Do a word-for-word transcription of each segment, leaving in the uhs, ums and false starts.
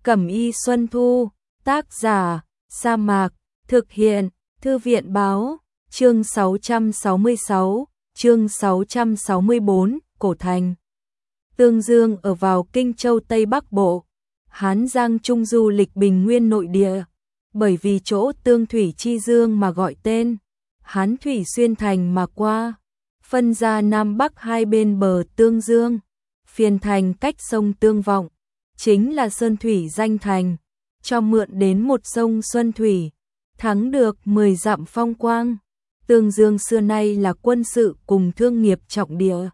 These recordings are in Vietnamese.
Cẩm y Xuân Thu, tác giả, Sa Mạc, thực hiện, Thư viện báo, chương sáu trăm sáu mươi sáu, chương sáu trăm sáu mươi bốn, Cổ Thành. Tương Dương ở vào Kinh Châu Tây Bắc Bộ, Hán Giang Trung du lịch Bình Nguyên nội địa, bởi vì chỗ Tương Thủy Chi Dương mà gọi tên, Hán Thủy xuyên thành mà qua, phân ra Nam Bắc hai bên bờ Tương Dương, phiền thành cách sông Tương Vọng, chính là Sơn Thủy danh thành, cho mượn đến một sông Xuân Thủy, thắng được mười dặm phong quang. Tương Dương xưa nay là quân sự cùng thương nghiệp trọng địa.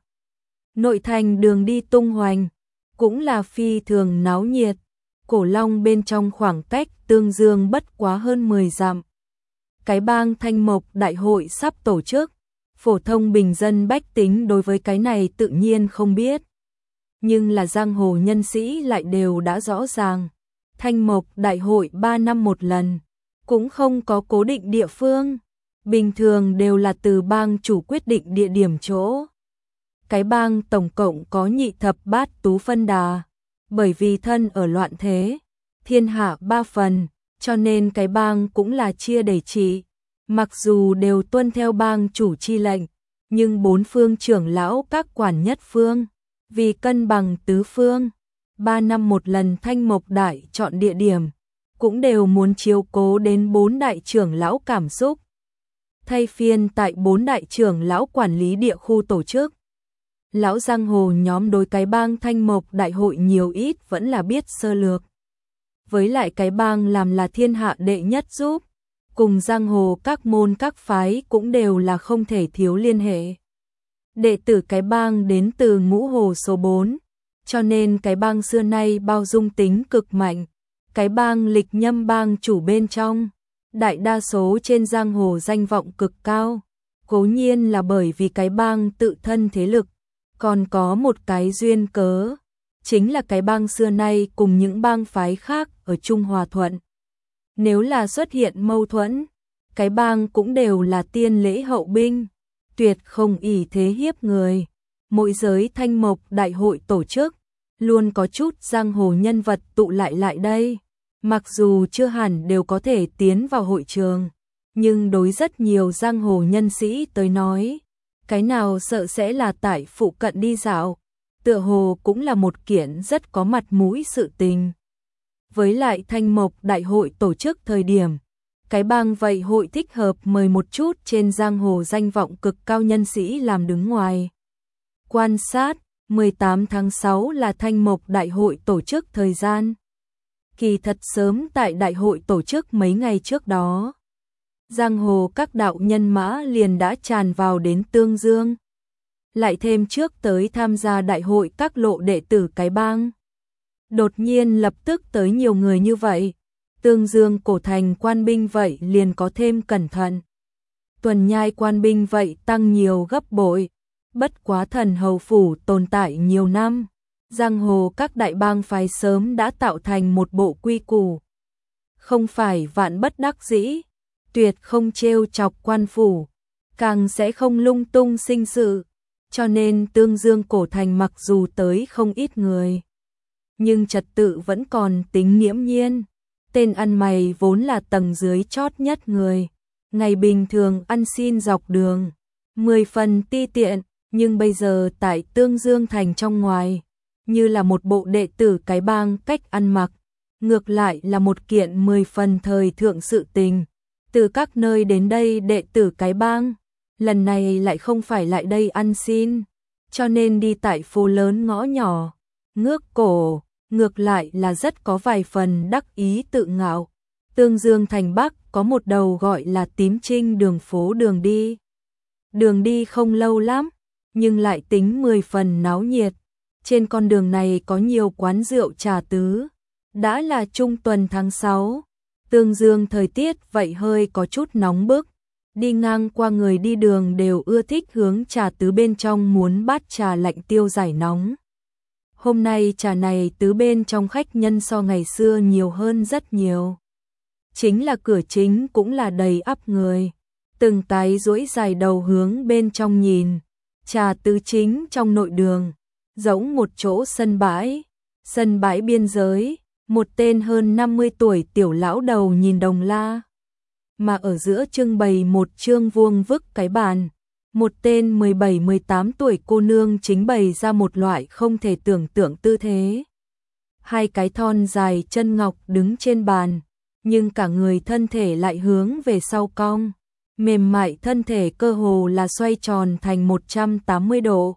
Nội thành đường đi tung hoành, cũng là phi thường náo nhiệt. Cổ Long bên trong khoảng cách Tương Dương bất quá hơn mười dặm. Cái bang Thanh Mộc đại hội sắp tổ chức, phổ thông bình dân bách tính đối với cái này tự nhiên không biết. Nhưng là giang hồ nhân sĩ lại đều đã rõ ràng. Thanh Mộc đại hội ba năm một lần, cũng không có cố định địa phương. Bình thường đều là từ bang chủ quyết định địa điểm chỗ. Cái bang tổng cộng có nhị thập bát tú phân đà, bởi vì thân ở loạn thế, thiên hạ ba phần, cho nên cái bang cũng là chia để trị. Mặc dù đều tuân theo bang chủ chi lệnh, nhưng bốn phương trưởng lão các quản nhất phương, vì cân bằng tứ phương, ba năm một lần Thanh Mộc đại chọn địa điểm, cũng đều muốn chiếu cố đến bốn đại trưởng lão cảm xúc. Thay phiên tại bốn đại trưởng lão quản lý địa khu tổ chức. Lão giang hồ nhóm đối cái bang Thanh Mộc đại hội nhiều ít vẫn là biết sơ lược. Với lại cái bang làm là thiên hạ đệ nhất giúp, cùng giang hồ các môn các phái cũng đều là không thể thiếu liên hệ. Đệ tử cái bang đến từ ngũ hồ số bốn, cho nên cái bang xưa nay bao dung tính cực mạnh. Cái bang lịch nhâm bang chủ bên trong, đại đa số trên giang hồ danh vọng cực cao, cố nhiên là bởi vì cái bang tự thân thế lực, còn có một cái duyên cớ, chính là cái bang xưa nay cùng những bang phái khác ở chung hòa thuận. Nếu là xuất hiện mâu thuẫn, cái bang cũng đều là tiên lễ hậu binh, tuyệt không ỷ thế hiếp người. Mỗi giới Thanh Mộc đại hội tổ chức, luôn có chút giang hồ nhân vật tụ lại lại đây. Mặc dù chưa hẳn đều có thể tiến vào hội trường, nhưng đối rất nhiều giang hồ nhân sĩ tới nói, cái nào sợ sẽ là tại phụ cận đi dạo, tựa hồ cũng là một kiện rất có mặt mũi sự tình. Với lại Thanh Mộc đại hội tổ chức thời điểm, cái bang vậy hội thích hợp mời một chút trên giang hồ danh vọng cực cao nhân sĩ làm đứng ngoài. Quan sát, mười tám tháng sáu là Thanh Mộc đại hội tổ chức thời gian. Kỳ thật sớm tại đại hội tổ chức mấy ngày trước đó, giang hồ các đạo nhân mã liền đã tràn vào đến Tương Dương. Lại thêm trước tới tham gia đại hội các lộ đệ tử cái bang. Đột nhiên lập tức tới nhiều người như vậy, Tương Dương cổ thành quan binh vậy liền có thêm cẩn thận. Tuần nhai quan binh vậy tăng nhiều gấp bội, bất quá Thần Hầu phủ tồn tại nhiều năm. Giang hồ các đại bang phái sớm đã tạo thành một bộ quy củ. Không phải vạn bất đắc dĩ, tuyệt không trêu chọc quan phủ, càng sẽ không lung tung sinh sự. Cho nên Tương Dương cổ thành mặc dù tới không ít người, nhưng trật tự vẫn còn tính nghiễm nhiên. Tên ăn mày vốn là tầng dưới chót nhất người, ngày bình thường ăn xin dọc đường, mười phần ti tiện, nhưng bây giờ tại Tương Dương thành trong ngoài, như là một bộ đệ tử cái bang cách ăn mặc, ngược lại là một kiện mười phần thời thượng sự tình. Từ các nơi đến đây đệ tử cái bang, lần này lại không phải lại đây ăn xin, cho nên đi tại phố lớn ngõ nhỏ, ngước cổ, ngược lại là rất có vài phần đắc ý tự ngạo. Tương Dương thành Bắc có một đầu gọi là Tím Trinh đường phố đường đi. Đường đi không lâu lắm, nhưng lại tính mười phần náo nhiệt. Trên con đường này có nhiều quán rượu trà tứ. Đã là trung tuần tháng sáu, Tương Dương thời tiết vậy hơi có chút nóng bức. Đi ngang qua người đi đường đều ưa thích hướng trà tứ bên trong muốn bát trà lạnh tiêu giải nóng. Hôm nay trà này tứ bên trong khách nhân so ngày xưa nhiều hơn rất nhiều. Chính là cửa chính cũng là đầy ắp người. Từng cái duỗi dài đầu hướng bên trong nhìn. Trà tứ chính trong nội đường, giống một chỗ sân bãi. Sân bãi biên giới, Một tên hơn năm mươi tuổi tiểu lão đầu nhìn Đồng La, mà ở giữa trưng bày một chương vuông vức cái bàn. Một tên mười bảy mười tám tuổi cô nương chính bày ra một loại không thể tưởng tượng tư thế. Hai cái thon dài chân ngọc đứng trên bàn, nhưng cả người thân thể lại hướng về sau cong, mềm mại thân thể cơ hồ là xoay tròn thành một trăm tám mươi độ.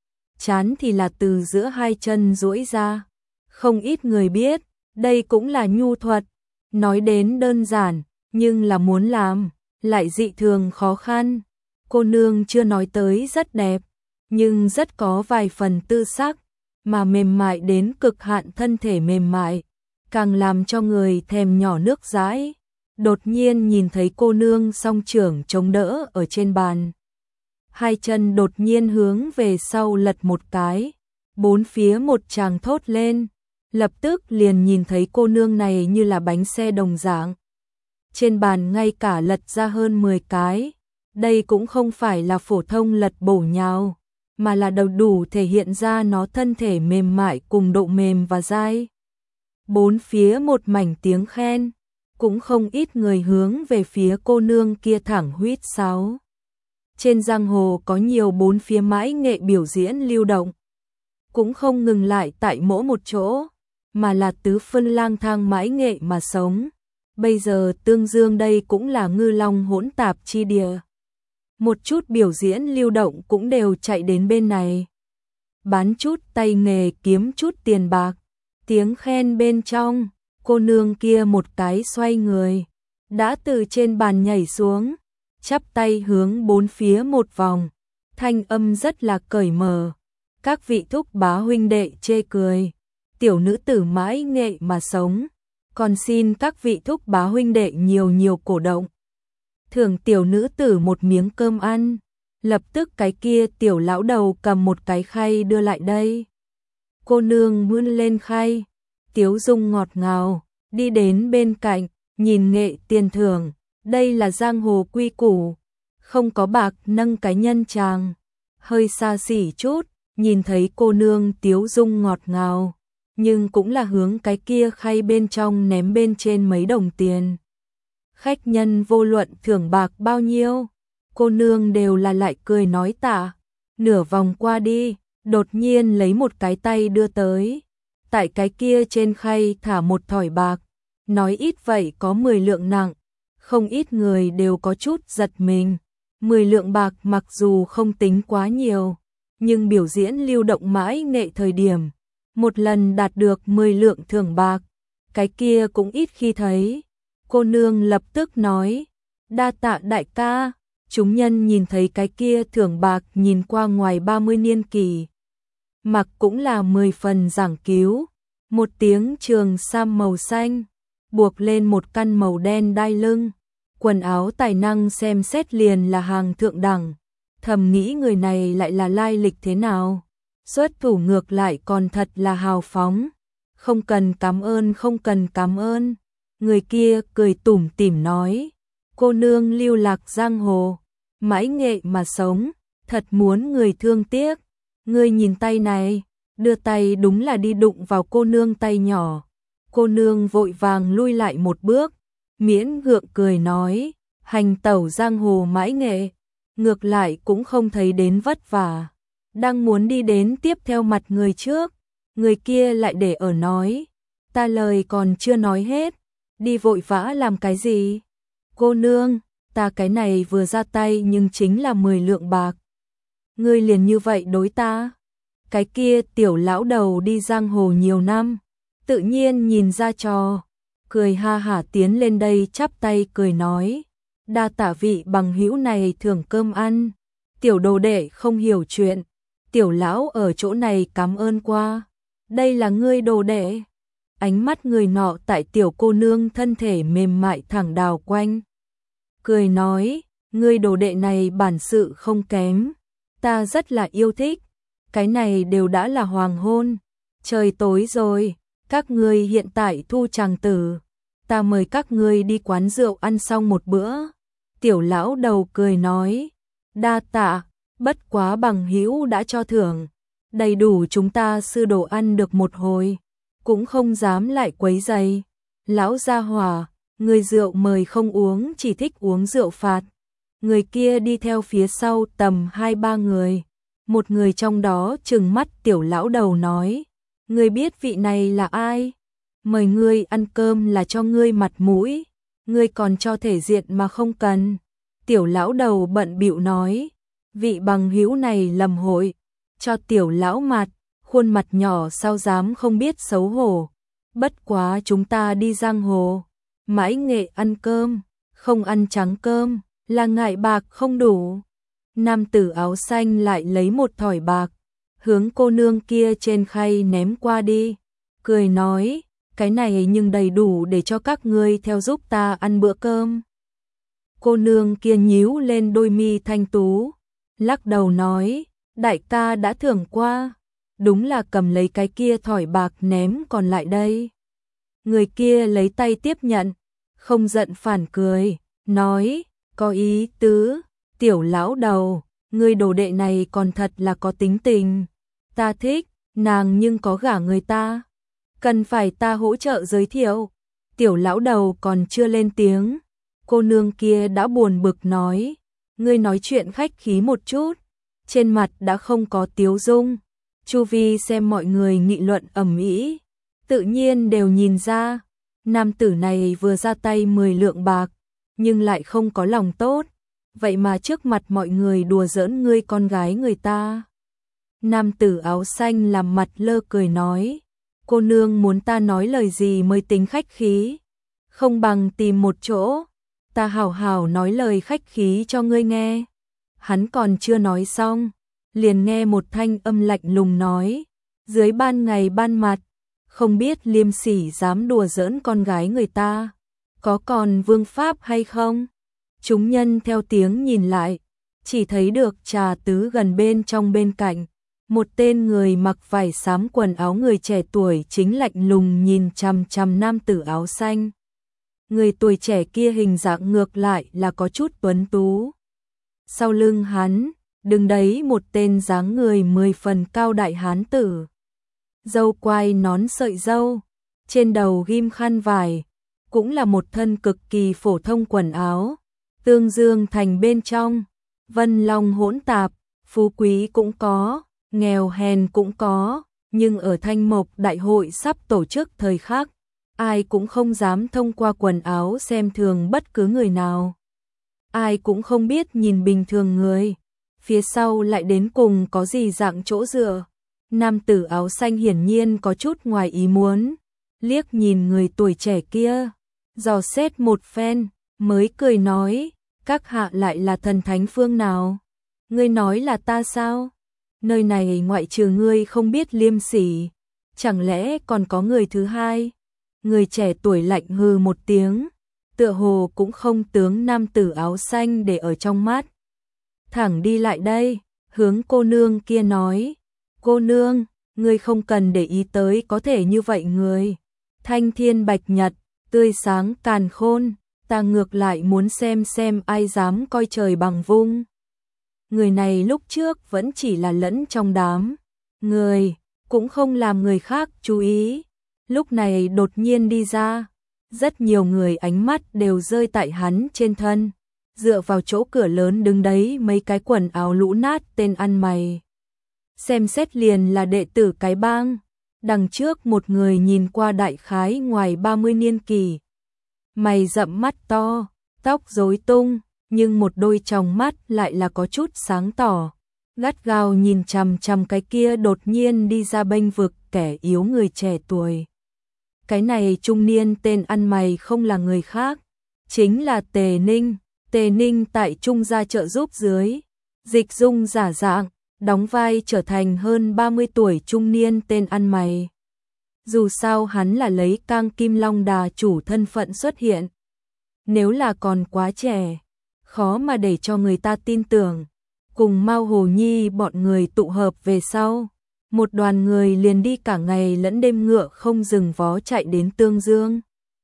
Chán thì là từ giữa hai chân duỗi ra. Không ít người biết, đây cũng là nhu thuật, nói đến đơn giản, nhưng là muốn làm, lại dị thường khó khăn. Cô nương chưa nói tới rất đẹp, nhưng rất có vài phần tư sắc, mà mềm mại đến cực hạn thân thể mềm mại, càng làm cho người thèm nhỏ nước dãi. Đột nhiên nhìn thấy cô nương song trưởng chống đỡ ở trên bàn. Hai chân đột nhiên hướng về sau lật một cái, bốn phía một tràng thốt lên, lập tức liền nhìn thấy cô nương này như là bánh xe đồng dạng. Trên bàn ngay cả lật ra hơn mười cái, đây cũng không phải là phổ thông lật bổ nhào, mà là đầu đủ thể hiện ra nó thân thể mềm mại cùng độ mềm và dai. Bốn phía một mảnh tiếng khen, cũng không ít người hướng về phía cô nương kia thẳng huýt sáo. Trên giang hồ có nhiều bốn phía mãi nghệ biểu diễn lưu động, cũng không ngừng lại tại mỗi một chỗ, mà là tứ phân lang thang mãi nghệ mà sống. Bây giờ Tương Dương đây cũng là ngư long hỗn tạp chi địa. Một chút biểu diễn lưu động cũng đều chạy đến bên này. Bán chút tay nghề kiếm chút tiền bạc. Tiếng khen bên trong, cô nương kia một cái xoay người, đã từ trên bàn nhảy xuống, chắp tay hướng bốn phía một vòng, thanh âm rất là cởi mở. Các vị thúc bá huynh đệ chê cười, tiểu nữ tử mãi nghệ mà sống, còn xin các vị thúc bá huynh đệ nhiều nhiều cổ động. Thưởng tiểu nữ tử một miếng cơm ăn. Lập tức cái kia tiểu lão đầu cầm một cái khay đưa lại đây. Cô nương vươn lên khay, tiếu dung ngọt ngào, đi đến bên cạnh, nhìn nghệ tiền thưởng, đây là giang hồ quy củ, không có bạc nâng cái nhân chàng. Hơi xa xỉ chút, nhìn thấy cô nương tiếu dung ngọt ngào, nhưng cũng là hướng cái kia khay bên trong ném bên trên mấy đồng tiền. Khách nhân vô luận thưởng bạc bao nhiêu, cô nương đều là lại cười nói tạ. Nửa vòng qua đi, đột nhiên lấy một cái tay đưa tới, tại cái kia trên khay thả một thỏi bạc, nói ít vậy có mười lượng nặng. Không ít người đều có chút giật mình. mười lượng bạc mặc dù không tính quá nhiều, nhưng biểu diễn lưu động mãi nghệ thời điểm, một lần đạt được mười lượng thưởng bạc, cái kia cũng ít khi thấy. Cô nương lập tức nói, đa tạ đại ca. Chúng nhân nhìn thấy cái kia thưởng bạc nhìn qua ngoài ba mươi niên kỷ, mặc cũng là mười phần giảng cứu, một tiếng trường sam màu xanh, buộc lên một căn màu đen đai lưng, quần áo tài năng xem xét liền là hàng thượng đẳng. Thầm nghĩ người này lại là lai lịch thế nào, xuất thủ ngược lại còn thật là hào phóng. Không cần cảm ơn, không cần cảm ơn. Người kia cười tủm tỉm nói, cô nương lưu lạc giang hồ, mãi nghệ mà sống, thật muốn người thương tiếc. Ngươi nhìn tay này, đưa tay đúng là đi đụng vào cô nương tay nhỏ. Cô nương vội vàng lui lại một bước, miễn gượng cười nói, hành tẩu giang hồ mãi nghệ, ngược lại cũng không thấy đến vất vả. Đang muốn đi đến tiếp theo mặt người trước, người kia lại để ở nói, ta lời còn chưa nói hết, đi vội vã làm cái gì? Cô nương, ta cái này vừa ra tay nhưng chính là mười lượng bạc. Ngươi liền như vậy đối ta? Cái kia tiểu lão đầu đi giang hồ nhiều năm, tự nhiên nhìn ra trò, cười ha hả tiến lên đây chắp tay cười nói, đa tạ vị bằng hữu này thưởng cơm ăn. Tiểu đồ đệ không hiểu chuyện, tiểu lão ở chỗ này cảm ơn qua. Đây là ngươi đồ đệ. Ánh mắt người nọ tại tiểu cô nương thân thể mềm mại thẳng đào quanh, cười nói, ngươi đồ đệ này bản sự không kém, ta rất là yêu thích. Cái này đều đã là hoàng hôn, trời tối rồi, các ngươi hiện tại thu chàng tử, ta mời các ngươi đi quán rượu ăn xong một bữa. Tiểu lão đầu cười nói, đa tạ, bất quá bằng hữu đã cho thưởng, đầy đủ chúng ta sư đồ ăn được một hồi. cũng không dám lại quấy rầy. Lão gia hỏa, người rượu mời không uống, chỉ thích uống rượu phạt. Người kia đi theo phía sau tầm hai ba người. Một người trong đó trừng mắt tiểu lão đầu nói, ngươi biết vị này là ai? Mời ngươi ăn cơm là cho ngươi mặt mũi, ngươi còn cho thể diện mà không cần. Tiểu lão đầu bận bịu nói, vị bằng hữu này lầm hội, cho tiểu lão mặt, khuôn mặt nhỏ sao dám không biết xấu hổ. Bất quá chúng ta đi giang hồ, mãi nghệ ăn cơm, không ăn trắng cơm, là ngại bạc không đủ. Nam tử áo xanh lại lấy một thỏi bạc, hướng cô nương kia trên khay ném qua đi, cười nói, cái này nhưng đầy đủ để cho các ngươi theo giúp ta ăn bữa cơm. Cô nương kia nhíu lên đôi mi thanh tú, lắc đầu nói, đại ca đã thưởng qua, đúng là cầm lấy cái kia thỏi bạc ném còn lại đây. Người kia lấy tay tiếp nhận, không giận phản cười, nói, có ý tứ, tiểu lão đầu, người đồ đệ này còn thật là có tính tình, ta thích, nàng nhưng có gả người ta, cần phải ta hỗ trợ giới thiệu. Tiểu lão đầu còn chưa lên tiếng, cô nương kia đã buồn bực nói, ngươi nói chuyện khách khí một chút, trên mặt đã không có tiếu dung. Chu vi xem mọi người nghị luận ầm ĩ, tự nhiên đều nhìn ra, nam tử này vừa ra tay mười lượng bạc, nhưng lại không có lòng tốt, vậy mà trước mặt mọi người đùa giỡn ngươi con gái người ta. Nam tử áo xanh làm mặt lơ cười nói, cô nương muốn ta nói lời gì mới tính khách khí, không bằng tìm một chỗ, ta hảo hảo nói lời khách khí cho ngươi nghe. Hắn còn chưa nói xong, liền nghe một thanh âm lạnh lùng nói, dưới ban ngày ban mặt, không biết liêm sỉ dám đùa giỡn con gái người ta, có còn vương pháp hay không? Chúng nhân theo tiếng nhìn lại, chỉ thấy được trà tứ gần bên trong bên cạnh, một tên người mặc vải xám quần áo người trẻ tuổi chính lạnh lùng nhìn chằm chằm nam tử áo xanh. Người tuổi trẻ kia hình dạng ngược lại là có chút tuấn tú. Sau lưng hắn, đứng đấy một tên dáng người mười phần cao đại hán tử. Râu quai nón sợi râu, trên đầu ghim khăn vải, cũng là một thân cực kỳ phổ thông quần áo, tương dương thành bên trong, vân long hỗn tạp, phú quý cũng có, nghèo hèn cũng có, nhưng ở Thanh Mộc đại hội sắp tổ chức thời khắc, ai cũng không dám thông qua quần áo xem thường bất cứ người nào. Ai cũng không biết nhìn bình thường người, phía sau lại đến cùng có gì dạng chỗ dựa. Nam tử áo xanh hiển nhiên có chút ngoài ý muốn, liếc nhìn người tuổi trẻ kia, dò xét một phen, mới cười nói, các hạ lại là thần thánh phương nào? Ngươi nói là ta sao? Nơi này ngoại trừ ngươi không biết liêm sỉ, chẳng lẽ còn có người thứ hai? Người trẻ tuổi lạnh hừ một tiếng, tựa hồ cũng không tướng nam tử áo xanh để ở trong mắt. Thẳng đi lại đây, hướng cô nương kia nói, cô nương, ngươi không cần để ý tới có thể như vậy người. Thanh thiên bạch nhật, tươi sáng càn khôn, ta ngược lại muốn xem xem ai dám coi trời bằng vung. Người này lúc trước vẫn chỉ là lẫn trong đám người, cũng không làm người khác chú ý. Lúc này đột nhiên đi ra, rất nhiều người ánh mắt đều rơi tại hắn trên thân. Dựa vào chỗ cửa lớn đứng đấy mấy cái quần áo lũ nát tên ăn mày. Xem xét liền là đệ tử cái bang. Đằng trước một người nhìn qua đại khái ngoài ba mươi niên kỷ. Mày rậm mắt to, tóc rối tung, nhưng một đôi tròng mắt lại là có chút sáng tỏ. Gắt gao nhìn chằm chằm cái kia đột nhiên đi ra bênh vực kẻ yếu người trẻ tuổi. Cái này trung niên tên ăn mày không là người khác, chính là Tề Ninh. Tề Ninh tại Trung gia trợ giúp dưới, dịch dung giả dạng, đóng vai trở thành hơn ba mươi tuổi trung niên tên ăn mày. Dù sao hắn là lấy Cang Kim Long Đà chủ thân phận xuất hiện. Nếu là còn quá trẻ, khó mà để cho người ta tin tưởng. Cùng Mao Hồ Nhi bọn người tụ hợp về sau, một đoàn người liền đi cả ngày lẫn đêm ngựa không dừng vó chạy đến Tương Dương.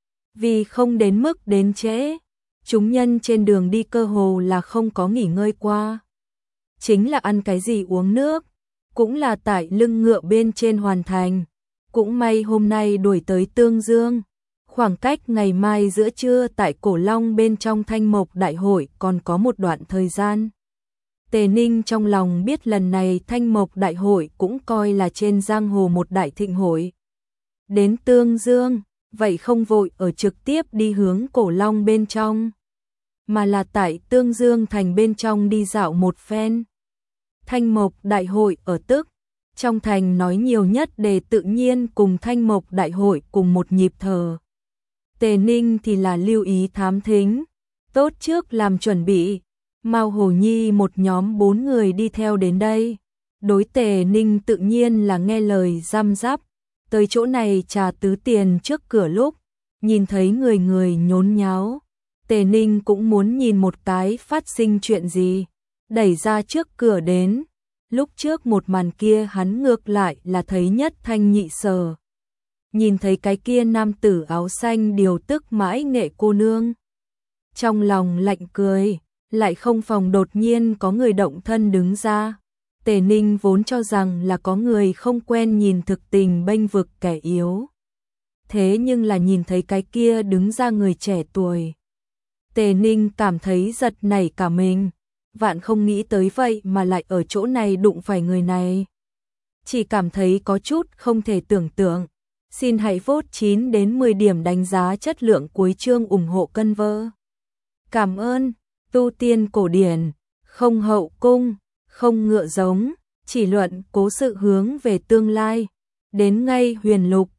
Vì không đến mức đến trễ, chúng nhân trên đường đi cơ hồ là không có nghỉ ngơi qua. Chính là ăn cái gì uống nước, cũng là tại lưng ngựa bên trên hoàn thành. Cũng may hôm nay đuổi tới Tương Dương. Khoảng cách ngày mai giữa trưa tại Cổ Long bên trong Thanh Mộc Đại hội còn có một đoạn thời gian. Tề Ninh trong lòng biết lần này Thanh Mộc Đại hội cũng coi là trên giang hồ một đại thịnh hội. Đến Tương Dương, vậy không vội ở trực tiếp đi hướng Cổ Long bên trong, mà là tại Tương Dương thành bên trong đi dạo một phen. Thanh Mộc Đại hội ở tức, trong thành nói nhiều nhất để tự nhiên cùng Thanh Mộc Đại hội cùng một nhịp thở. Tề Ninh thì là lưu ý thám thính, tốt trước làm chuẩn bị. Mao Hồ Nhi một nhóm bốn người đi theo đến đây. Đối Tề Ninh tự nhiên là nghe lời răm rắp. Tới chỗ này trà tứ tiền trước cửa lúc, nhìn thấy người người nhốn nháo. Tề Ninh cũng muốn nhìn một cái phát sinh chuyện gì. Đẩy ra trước cửa đến. Lúc trước một màn kia hắn ngược lại là thấy nhất thanh nhị sở. Nhìn thấy cái kia nam tử áo xanh điều tức mãi nghệ cô nương. Trong lòng lạnh cười, lại không phòng đột nhiên có người động thân đứng ra. Tề Ninh vốn cho rằng là có người không quen nhìn thực tình bênh vực kẻ yếu. Thế nhưng là nhìn thấy cái kia đứng ra người trẻ tuổi. Tề Ninh cảm thấy giật nảy cả mình. Vạn không nghĩ tới vậy mà lại ở chỗ này đụng phải người này. Chỉ cảm thấy có chút không thể tưởng tượng. Xin hãy vote chín đến mười điểm đánh giá chất lượng cuối chương ủng hộ cân vơ. Cảm ơn. Tu tiên cổ điển, không hậu cung, không ngựa giống, chỉ luận cố sự hướng về tương lai. Đến ngay huyền lục,